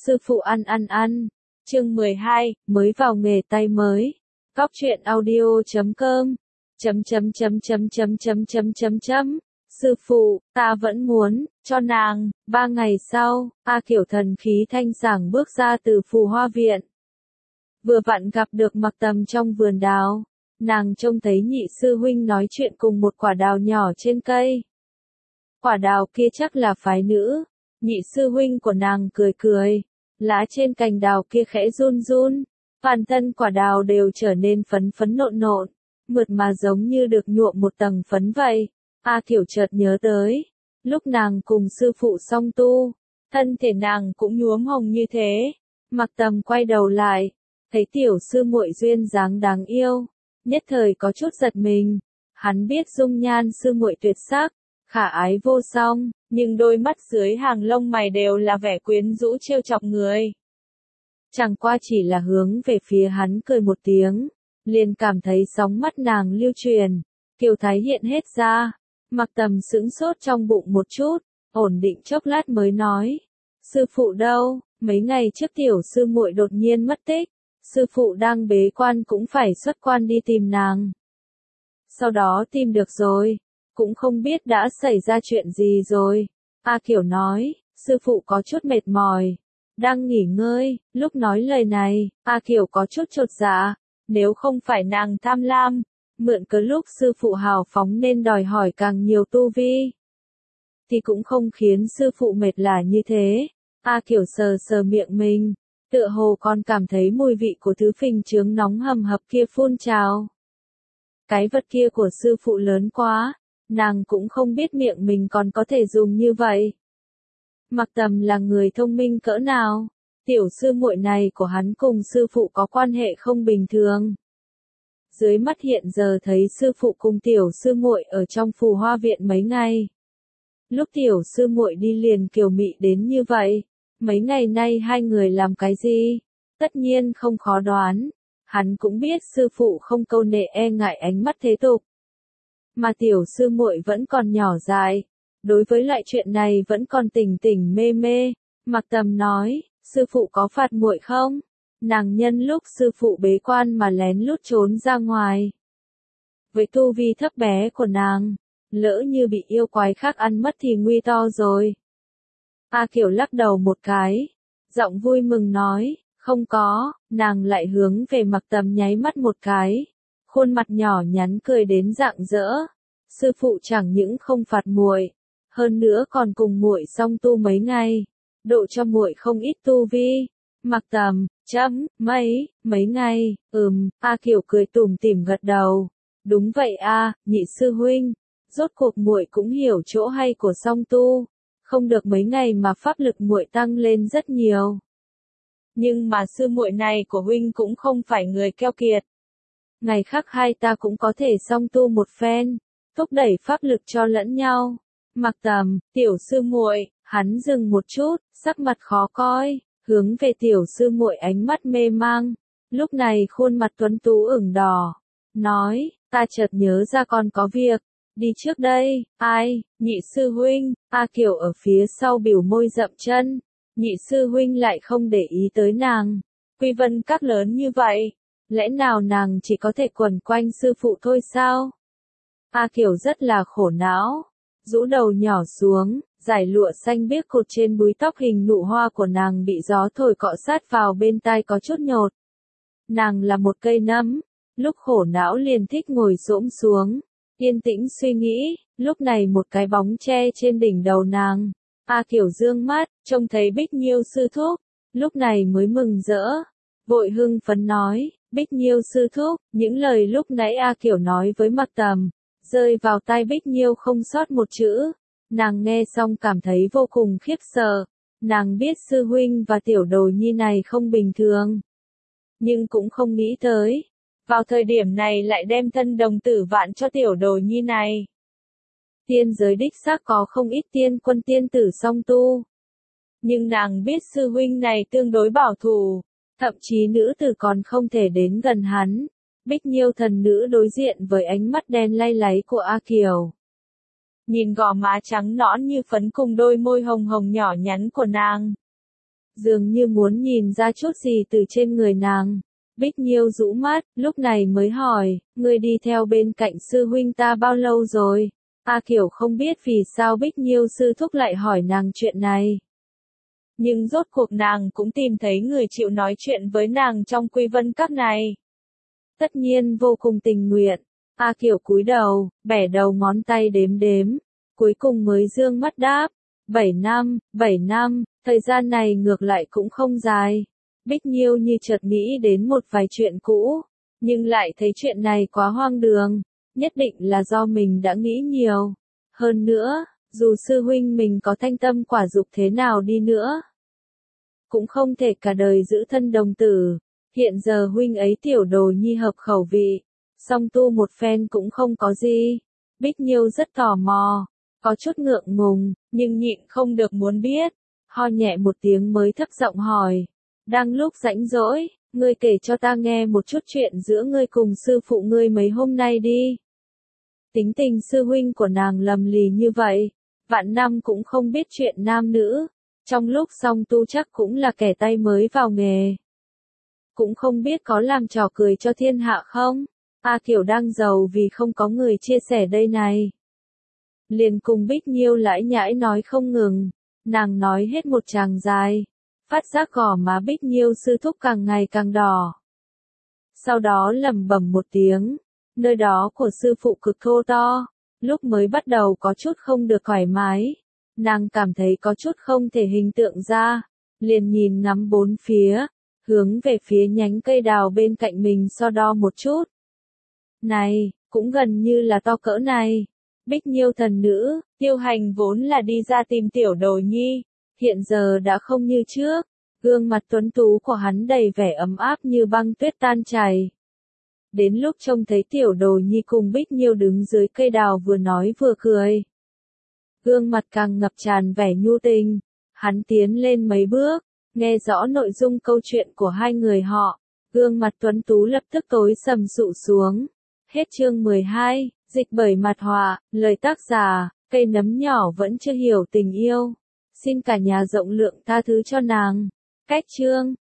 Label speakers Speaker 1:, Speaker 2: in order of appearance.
Speaker 1: Sư phụ ăn. Chương 12, mới vào nghề tay mới. Cóc truyện audio.com. Sư phụ, ta vẫn muốn, cho nàng. 3 ngày sau, A Kiểu thần khí thanh sảng bước ra từ phù hoa viện. Vừa vặn gặp được Mặc Tầm trong vườn đào. Nàng trông thấy nhị sư huynh nói chuyện cùng một quả đào nhỏ trên cây. Quả đào kia chắc là phái nữ. Nhị sư huynh của nàng cười. Lá trên cành đào kia khẽ run. Toàn thân quả đào đều trở nên phấn nộn, mượt mà giống như được nhuộm một tầng phấn vậy. A Kiểu chợt nhớ tới, lúc nàng cùng sư phụ song tu, thân thể nàng cũng nhuốm hồng như thế. Mặc Tầm quay đầu lại, thấy tiểu sư muội duyên dáng đáng yêu, nhất thời có chút giật mình. Hắn biết dung nhan sư muội tuyệt sắc, khả ái vô song, nhưng đôi mắt dưới hàng lông mày đều là vẻ quyến rũ trêu chọc người. Chẳng qua chỉ là hướng về phía hắn cười một tiếng, liền cảm thấy sóng mắt nàng lưu truyền, kiều thái hiện hết ra. Mặc Tầm sững sốt trong bụng một chút, ổn định chốc lát mới nói, sư phụ đâu? Mấy ngày trước tiểu sư muội đột nhiên mất tích, sư phụ đang bế quan cũng phải xuất quan đi tìm nàng. Sau đó tìm được rồi, cũng không biết đã xảy ra chuyện gì rồi. A Kiểu nói, sư phụ có chút mệt mỏi, đang nghỉ ngơi. Lúc nói lời này, A Kiểu có chút chột dạ, nếu không phải nàng tham lam, mượn cớ lúc sư phụ hào phóng nên đòi hỏi càng nhiều tu vi, thì cũng không khiến sư phụ mệt là như thế. A Kiểu sờ miệng mình, tựa hồ còn cảm thấy mùi vị của thứ phình trướng nóng hầm hập kia phun trào. Cái vật kia của sư phụ lớn quá, nàng cũng không biết miệng mình còn có thể dùng như vậy. Mặc Tầm là người thông minh cỡ nào, tiểu sư muội này của hắn cùng sư phụ có quan hệ không bình thường. Dưới mắt hiện giờ thấy sư phụ cùng tiểu sư muội ở trong phù hoa viện mấy ngày. Lúc tiểu sư muội đi liền kiều mị đến như vậy, mấy ngày nay hai người làm cái gì? Tất nhiên không khó đoán, hắn cũng biết sư phụ không câu nệ e ngại ánh mắt thế tục. Mà tiểu sư muội vẫn còn nhỏ dại, đối với loại chuyện này vẫn còn tỉnh mê. Mặc Tầm nói, sư phụ có phạt muội không? Nàng nhân lúc sư phụ bế quan mà lén lút trốn ra ngoài. Với tu vi thấp bé của nàng, lỡ như bị yêu quái khác ăn mất thì nguy to rồi. A Kiểu lắc đầu một cái, giọng vui mừng nói, không có. Nàng lại hướng về Mặc Tầm nháy mắt một cái, khuôn mặt nhỏ nhắn cười đến rạng rỡ. Sư phụ chẳng những không phạt muội, hơn nữa còn cùng muội song tu mấy ngày, độ cho muội không ít tu vi. Mặc Tầm, mấy ngày, A Kiểu cười tủm tỉm gật đầu. Đúng vậy a, nhị sư huynh, rốt cuộc muội cũng hiểu chỗ hay của song tu, không được mấy ngày mà pháp lực muội tăng lên rất nhiều. Nhưng mà sư muội này của huynh cũng không phải người keo kiệt. Ngày khác hai ta cũng có thể song tu một phen, thúc đẩy pháp lực cho lẫn nhau. Mặc Tầm, tiểu sư muội, hắn dừng một chút, sắc mặt khó coi, hướng về tiểu sư muội ánh mắt mê mang. Lúc này khuôn mặt tuấn tú ửng đỏ, nói, ta chợt nhớ ra còn có việc, đi trước đây. Ai? Nhị sư huynh? A Kiểu ở phía sau bỉu môi dậm chân. Nhị sư huynh lại không để ý tới nàng. Quy Vân Các lớn như vậy, lẽ nào nàng chỉ có thể quẩn quanh sư phụ thôi sao? A Kiểu rất là khổ não, rũ đầu nhỏ xuống, dải lụa xanh biếc cột trên búi tóc hình nụ hoa của nàng bị gió thổi cọ sát vào bên tai có chút nhột. Nàng là một cây nấm, lúc khổ não liền thích ngồi xổm xuống, yên tĩnh suy nghĩ. Lúc này một cái bóng che trên đỉnh đầu nàng. A Kiểu dương mắt, trông thấy Bích Nhiêu sư thúc, lúc này mới mừng rỡ, vội hưng phấn nói, Bích Nhiêu sư thúc. Những lời lúc nãy A Kiểu nói với Mặc Tầm, rơi vào tai Bích Nhiêu không sót một chữ. Nàng nghe xong cảm thấy vô cùng khiếp sợ. Nàng biết sư huynh và tiểu đồ nhi này không bình thường, nhưng cũng không nghĩ tới, vào thời điểm này lại đem thân đồng tử vạn cho tiểu đồ nhi này. Tiên giới đích xác có không ít tiên quân tiên tử song tu, nhưng nàng biết sư huynh này tương đối bảo thủ, thậm chí nữ tử còn không thể đến gần hắn. Bích Nhiêu thần nữ đối diện với ánh mắt đen lay láy của A Kiều. Nhìn gò má trắng nõn như phấn cùng đôi môi hồng hồng nhỏ nhắn của nàng, dường như muốn nhìn ra chút gì từ trên người nàng. Bích Nhiêu rũ mắt, lúc này mới hỏi, ngươi đi theo bên cạnh sư huynh ta bao lâu rồi? A Kiểu không biết vì sao Bích Nhiêu sư thúc lại hỏi nàng chuyện này. Nhưng rốt cuộc nàng cũng tìm thấy người chịu nói chuyện với nàng trong Quy Vân Các này. Tất nhiên vô cùng tình nguyện. A Kiểu cúi đầu, bẻ đầu ngón tay đếm đếm, cuối cùng mới dương mắt đáp, 7 năm, thời gian này ngược lại cũng không dài. Bích Nhiêu như chợt nghĩ đến một vài chuyện cũ, nhưng lại thấy chuyện này quá hoang đường, nhất định là do mình đã nghĩ nhiều. Hơn nữa, dù sư huynh mình có thanh tâm quả dục thế nào đi nữa, cũng không thể cả đời giữ thân đồng tử. Hiện giờ huynh ấy tiểu đồ nhi hợp khẩu vị, song tu một phen cũng không có gì. Bích Nhiêu rất tò mò, có chút ngượng ngùng, nhưng nhịn không được muốn biết. Ho nhẹ một tiếng mới thấp giọng hỏi, đang lúc rảnh rỗi, ngươi kể cho ta nghe một chút chuyện giữa ngươi cùng sư phụ ngươi mấy hôm nay đi. Tính tình sư huynh của nàng lầm lì như vậy, vạn năm cũng không biết chuyện nam nữ, trong lúc song tu chắc cũng là kẻ tay mới vào nghề. Cũng không biết có làm trò cười cho thiên hạ không? A Kiểu đang giàu vì không có người chia sẻ đây này. Liền cùng Bích Nhiêu lãi nhãi nói không ngừng, nàng nói hết một tràng dài, phát giác gò má Bích Nhiêu sư thúc càng ngày càng đỏ. Sau đó lẩm bẩm một tiếng, nơi đó của sư phụ cực thô to, lúc mới bắt đầu có chút không được thoải mái, nàng cảm thấy có chút không thể hình tượng ra, liền nhìn ngắm bốn phía, hướng về phía nhánh cây đào bên cạnh mình so đo một chút. Này, cũng gần như là to cỡ này. Bích Nhiêu thần nữ, Tiêu Hành vốn là đi ra tìm tiểu đồ nhi, hiện giờ đã không như trước, gương mặt tuấn tú của hắn đầy vẻ ấm áp như băng tuyết tan chảy. Đến lúc trông thấy tiểu đồ nhi cùng Bích Nhiêu đứng dưới cây đào vừa nói vừa cười, gương mặt càng ngập tràn vẻ nhu tình, hắn tiến lên mấy bước, nghe rõ nội dung câu chuyện của hai người họ, gương mặt tuấn tú lập tức tối sầm sụ xuống. Hết chương 12, dịch bởi mặt họa, lời tác giả, cây nấm nhỏ vẫn chưa hiểu tình yêu. Xin cả nhà rộng lượng tha thứ cho nàng. Cách chương